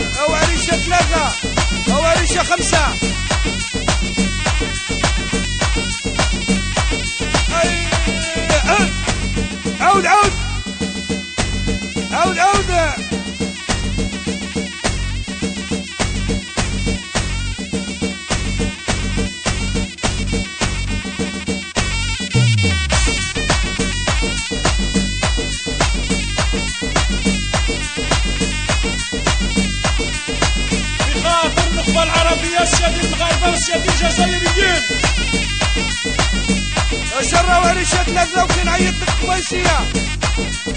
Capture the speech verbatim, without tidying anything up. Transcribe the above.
او عريشه ثلاثه او عريشه خمسه. عود عود عود عود بخاطر النخبة العربية السيادة المغاربة والسيادة الجزائريين. شرة وعريشة ثلاثة وكي نعيط لك قبيسية.